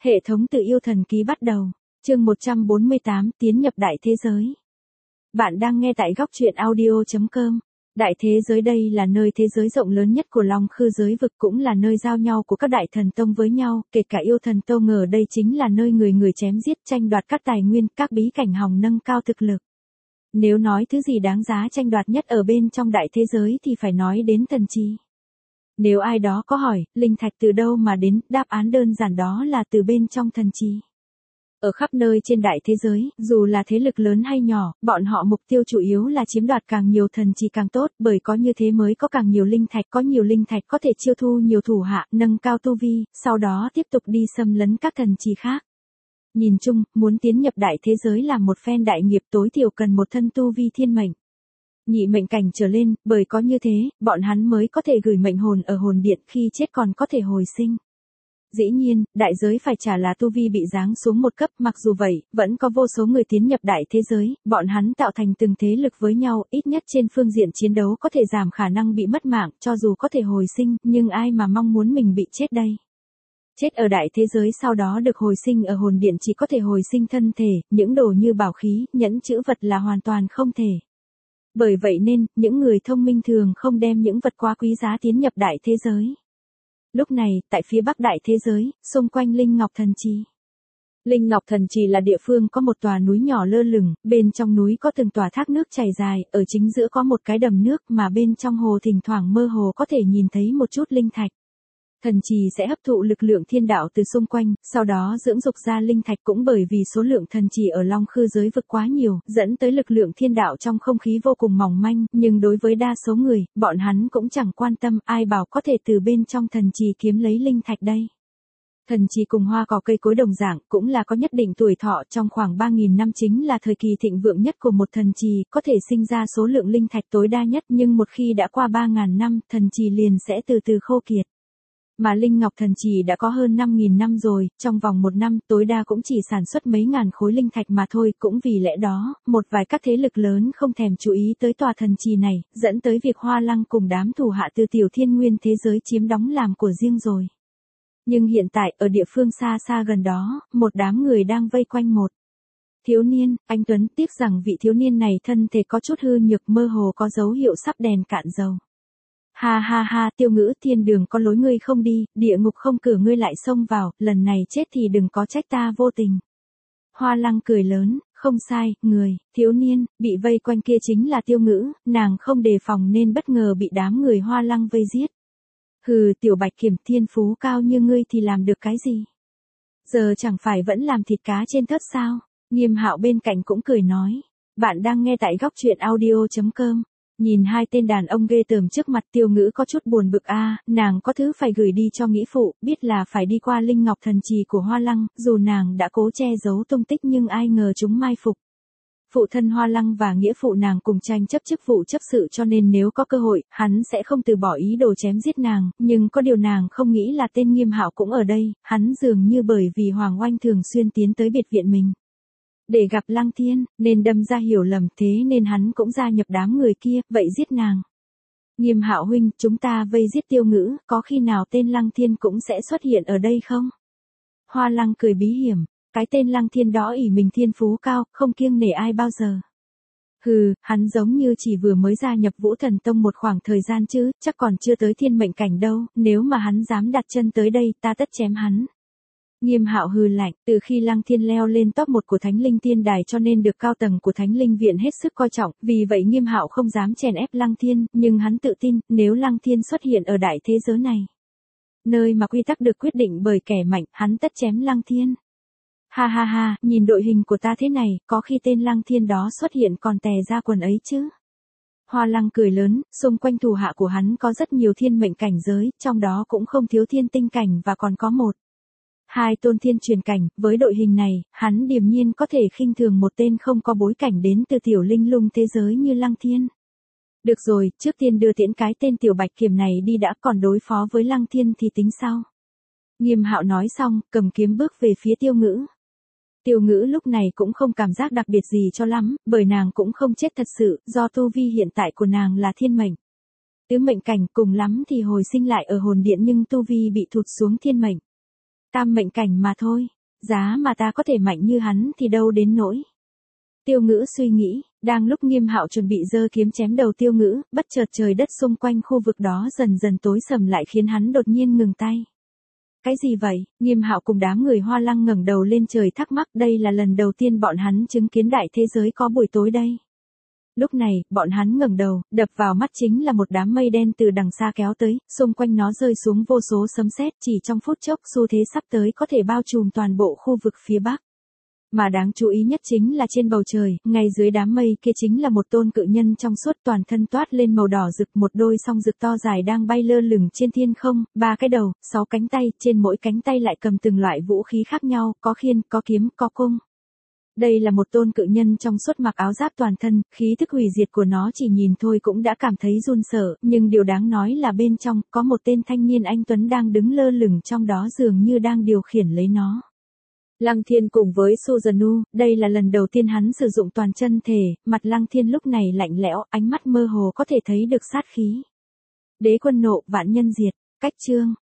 Hệ thống tự yêu thần ký bắt đầu. Chương 148 tiến nhập đại thế giới. Bạn đang nghe tại góc truyện audio.com. Đại thế giới đây là nơi thế giới rộng lớn nhất của Long Khư giới vực, cũng là nơi giao nhau của các đại thần tông với nhau, kể cả yêu thần tông ở đây chính là nơi người người chém giết tranh đoạt các tài nguyên, các bí cảnh hòng nâng cao thực lực. Nếu nói thứ gì đáng giá tranh đoạt nhất ở bên trong đại thế giới thì phải nói đến thần chi. Nếu ai đó có hỏi, linh thạch từ đâu mà đến, đáp án đơn giản đó là từ bên trong thần chi. Ở khắp nơi trên đại thế giới, dù là thế lực lớn hay nhỏ, bọn họ mục tiêu chủ yếu là chiếm đoạt càng nhiều thần chi càng tốt, bởi có như thế mới có càng nhiều linh thạch, có nhiều linh thạch có thể chiêu thu nhiều thủ hạ, nâng cao tu vi, sau đó tiếp tục đi xâm lấn các thần chi khác. Nhìn chung, muốn tiến nhập đại thế giới là một phen đại nghiệp, tối thiểu cần một thân tu vi thiên mệnh, nhị mệnh cảnh trở lên, bởi có như thế, bọn hắn mới có thể gửi mệnh hồn ở hồn điện, khi chết còn có thể hồi sinh. Dĩ nhiên, đại giới phải trả là tu vi bị giáng xuống một cấp, mặc dù vậy, vẫn có vô số người tiến nhập đại thế giới, bọn hắn tạo thành từng thế lực với nhau, ít nhất trên phương diện chiến đấu có thể giảm khả năng bị mất mạng, cho dù có thể hồi sinh, nhưng ai mà mong muốn mình bị chết đây. Chết ở đại thế giới sau đó được hồi sinh ở hồn điện chỉ có thể hồi sinh thân thể, những đồ như bảo khí, nhẫn chữ vật là hoàn toàn không thể. Bởi vậy nên, những người thông minh thường không đem những vật quá quý giá tiến nhập đại thế giới. Lúc này, tại phía bắc đại thế giới, xung quanh Linh Ngọc Thần Trì. Linh Ngọc Thần Trì là địa phương có một tòa núi nhỏ lơ lửng, bên trong núi có từng tòa thác nước chảy dài, ở chính giữa có một cái đầm nước mà bên trong hồ thỉnh thoảng mơ hồ có thể nhìn thấy một chút linh thạch. Thần trì sẽ hấp thụ lực lượng thiên đạo từ xung quanh, sau đó dưỡng dục ra linh thạch, cũng bởi vì số lượng thần trì ở Long Khư giới vực quá nhiều, dẫn tới lực lượng thiên đạo trong không khí vô cùng mỏng manh, nhưng đối với đa số người, bọn hắn cũng chẳng quan tâm, ai bảo có thể từ bên trong thần trì kiếm lấy linh thạch đây. Thần trì cùng hoa cỏ cây cối đồng dạng, cũng là có nhất định tuổi thọ, trong khoảng 3.000 năm chính là thời kỳ thịnh vượng nhất của một thần trì, có thể sinh ra số lượng linh thạch tối đa nhất, nhưng một khi đã qua 3.000 năm, thần trì liền sẽ từ từ khô kiệt. Mà Linh Ngọc Thần Trì đã có hơn 5.000 năm rồi, trong vòng một năm tối đa cũng chỉ sản xuất mấy ngàn khối linh thạch mà thôi, cũng vì lẽ đó, một vài các thế lực lớn không thèm chú ý tới tòa thần trì này, dẫn tới việc Hoa Lăng cùng đám thủ hạ từ tiểu thiên nguyên thế giới chiếm đóng làm của riêng rồi. Nhưng hiện tại, ở địa phương xa xa gần đó, một đám người đang vây quanh một thiếu niên, anh Tuấn, tiếc rằng vị thiếu niên này thân thể có chút hư nhược, mơ hồ có dấu hiệu sắp đèn cạn dầu. Ha ha ha, Tiêu Ngữ, thiên đường có lối ngươi không đi, địa ngục không cửa ngươi lại xông vào, lần này chết thì đừng có trách ta vô tình. Hoa Lăng cười lớn, không sai, người, thiếu niên, bị vây quanh kia chính là Tiêu Ngữ, nàng không đề phòng nên bất ngờ bị đám người Hoa Lăng vây giết. Hừ, tiểu bạch kiểm, thiên phú cao như ngươi thì làm được cái gì? Giờ chẳng phải vẫn làm thịt cá trên thớt sao? Nghiêm Hạo bên cạnh cũng cười nói. Bạn đang nghe tại góc truyện audio.com. Nhìn hai tên đàn ông ghê tởm trước mặt, Tiêu Ngữ có chút buồn bực nàng có thứ phải gửi đi cho nghĩa phụ, biết là phải đi qua Linh Ngọc Thần Trì của Hoa Lăng, dù nàng đã cố che giấu tung tích nhưng ai ngờ chúng mai phục. Phụ thân Hoa Lăng và nghĩa phụ nàng cùng tranh chấp chức vụ chấp sự, cho nên nếu có cơ hội, hắn sẽ không từ bỏ ý đồ chém giết nàng, nhưng có điều nàng không nghĩ là tên Nghiêm Hạo cũng ở đây, hắn dường như bởi vì Hoàng Oanh thường xuyên tiến tới biệt viện mình để gặp Lăng Thiên, nên đâm ra hiểu lầm, thế nên hắn cũng gia nhập đám người kia, vậy giết nàng. Nghiêm Hạo huynh, chúng ta vây giết Tiêu Ngữ, có khi nào tên Lăng Thiên cũng sẽ xuất hiện ở đây không? Hoa Lăng cười bí hiểm, cái tên Lăng Thiên đó ỷ mình thiên phú cao, không kiêng nể ai bao giờ. Hừ, hắn giống như chỉ vừa mới gia nhập Vũ Thần Tông một khoảng thời gian chứ, chắc còn chưa tới thiên mệnh cảnh đâu, nếu mà hắn dám đặt chân tới đây, ta tất chém hắn. Nghiêm Hạo hừ lạnh, từ khi Lăng Thiên leo lên top 1 của Thánh Linh Tiên Đài cho nên được cao tầng của Thánh Linh Viện hết sức coi trọng, vì vậy Nghiêm Hạo không dám chèn ép Lăng Thiên, nhưng hắn tự tin, nếu Lăng Thiên xuất hiện ở đại thế giới này, nơi mà quy tắc được quyết định bởi kẻ mạnh, hắn tất chém Lăng Thiên. Ha ha ha, nhìn đội hình của ta thế này, có khi tên Lăng Thiên đó xuất hiện còn tè ra quần ấy chứ. Hoa Lăng cười lớn, xung quanh thủ hạ của hắn có rất nhiều thiên mệnh cảnh giới, trong đó cũng không thiếu thiên tinh cảnh và còn có một hai tôn thiên truyền cảnh, với đội hình này, hắn điềm nhiên có thể khinh thường một tên không có bối cảnh đến từ tiểu linh lung thế giới như Lăng Thiên. Được rồi, trước tiên đưa tiễn cái tên tiểu bạch kiểm này đi đã, còn đối phó với Lăng Thiên thì tính sau. Nghiêm Hạo nói xong, cầm kiếm bước về phía Tiêu Ngữ. Tiêu Ngữ lúc này cũng không cảm giác đặc biệt gì cho lắm, bởi nàng cũng không chết thật sự, do tu vi hiện tại của nàng là thiên mệnh. Tứ mệnh cảnh, cùng lắm thì hồi sinh lại ở hồn điện, nhưng tu vi bị thụt xuống thiên mệnh. Tam mệnh cảnh mà thôi, giá mà ta có thể mạnh như hắn thì đâu đến nỗi. Tiêu Ngữ suy nghĩ, đang lúc Nghiêm Hạo chuẩn bị giơ kiếm chém đầu Tiêu Ngữ, bất chợt trời đất xung quanh khu vực đó dần dần tối sầm lại khiến hắn đột nhiên ngừng tay. Cái gì vậy? Nghiêm Hạo cùng đám người Hoa Lăng ngẩng đầu lên trời thắc mắc, đây là lần đầu tiên bọn hắn chứng kiến đại thế giới có buổi tối đây. Lúc này, bọn hắn ngẩng đầu, đập vào mắt chính là một đám mây đen từ đằng xa kéo tới, xung quanh nó rơi xuống vô số sấm sét, chỉ trong phút chốc xu thế sắp tới có thể bao trùm toàn bộ khu vực phía Bắc. Mà đáng chú ý nhất chính là trên bầu trời, ngay dưới đám mây kia chính là một tôn cự nhân trong suốt toàn thân toát lên màu đỏ rực, một đôi song rực to dài đang bay lơ lửng trên thiên không, 3 cái đầu, 6 cánh tay, trên mỗi cánh tay lại cầm từng loại vũ khí khác nhau, có khiên, có kiếm, có cung. Đây là một tôn cự nhân trong suốt mặc áo giáp toàn thân, khí thức hủy diệt của nó chỉ nhìn thôi cũng đã cảm thấy run sợ, nhưng điều đáng nói là bên trong, có một tên thanh niên anh tuấn đang đứng lơ lửng trong đó dường như đang điều khiển lấy nó. Lăng Thiên cùng với Suzanu, đây là lần đầu tiên hắn sử dụng toàn chân thể, mặt Lăng Thiên lúc này lạnh lẽo, ánh mắt mơ hồ có thể thấy được sát khí. Đế quân nộ, vạn nhân diệt, cách chương.